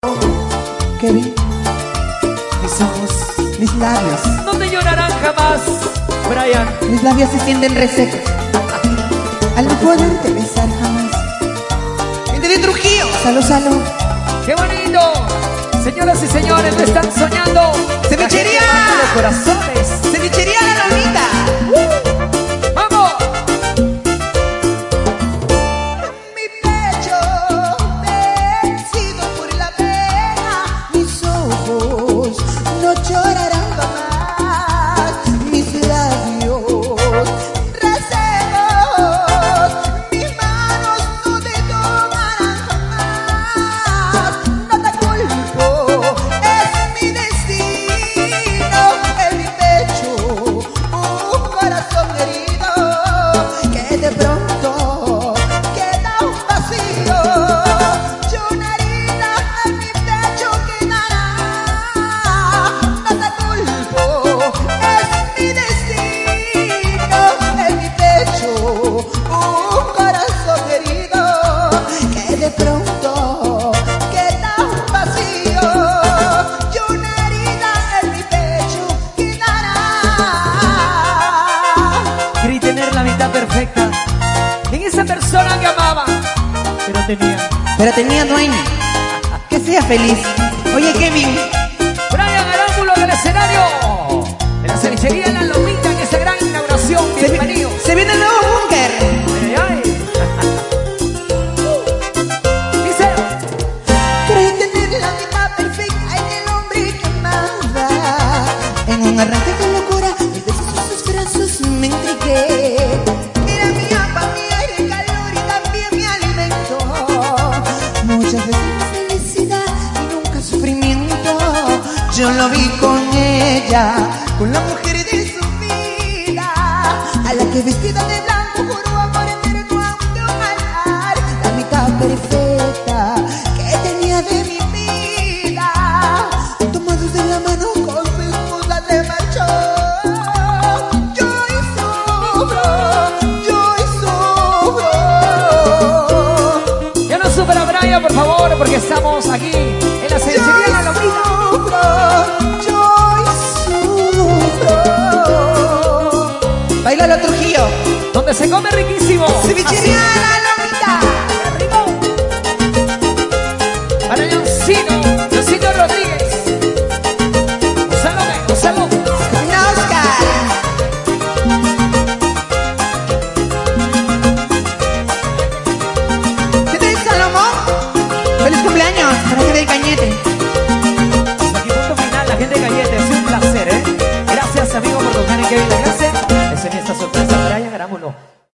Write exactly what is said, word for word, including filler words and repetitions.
Kevin, mis ojos, mis labios, no te llorarán jamás, Brian. mis labios se sienten resecos al no poderte besar jamás. Gente de Trujillo, salud, salud. ¡Qué bonito! Señoras y señores, lo están soñando. ¡Cevichería! Los corazones. ¡Cevichería La Lomita! ¡Uh! ¡Vamos! Mi pecho vencido por la pena, mis ojos no llorarán jamás, mis labios resecos, mis manos no te tomarán jamás. No te culpo, es mi destino, en mi pecho un corazón herido que de pronto queda un vacío, y una herida en mi pecho quedará. No te culpo, es mi destino, en mi pecho un corazón herido que de pronto queda un vacío, y una herida en mi pecho quedará. Quería tener la mitad perfecta en esa persona que amaba, pero tenía. Pero tenía dueño. Que sea feliz. Oye, Kevin, Brian Arámbulo del escenario de la cevichería La Lomita en esta gran inauguración. se, vi- Bienvenido. se viene el nuevo búnker. Ay, ay. Dice, Creí tener la mitad perfecta en el hombre que amaba. En un arranque de locura, el beso de sus brazos me entregué. Era mi agua, mi aire, calor y también mi alimento. Muchas veces felicidad y nunca sufrimiento. Yo lo vi con ella, con la mujer de su vida, a la que vestida de blanco juró amor eterno ante un altar. La mitad perfecta que tenía de mi vida, tomados de la mano con su esposa se marchó. Yo hoy sufro, yo hoy sufro. ya no supera Brian, por favor, porque estamos aquí en la cevichería La Lomita. Yo hoy sufro. Bailalo, Trujillo. Donde se come riquísimo. Cevichería La Lomita. Para Leoncino, Leoncino Rodríguez. Gonzalo, Gonzalo. Capitán Oscar. ¿Qué tal, Salomón? Feliz cumpleaños para que del Cañete. Hasta aquí punto final, la gente de Gallete. Ha sido un placer, ¿eh? Gracias, amigo, por tocar en Kevin La Clase. Es en esta sorpresa, Brian Arámbulo.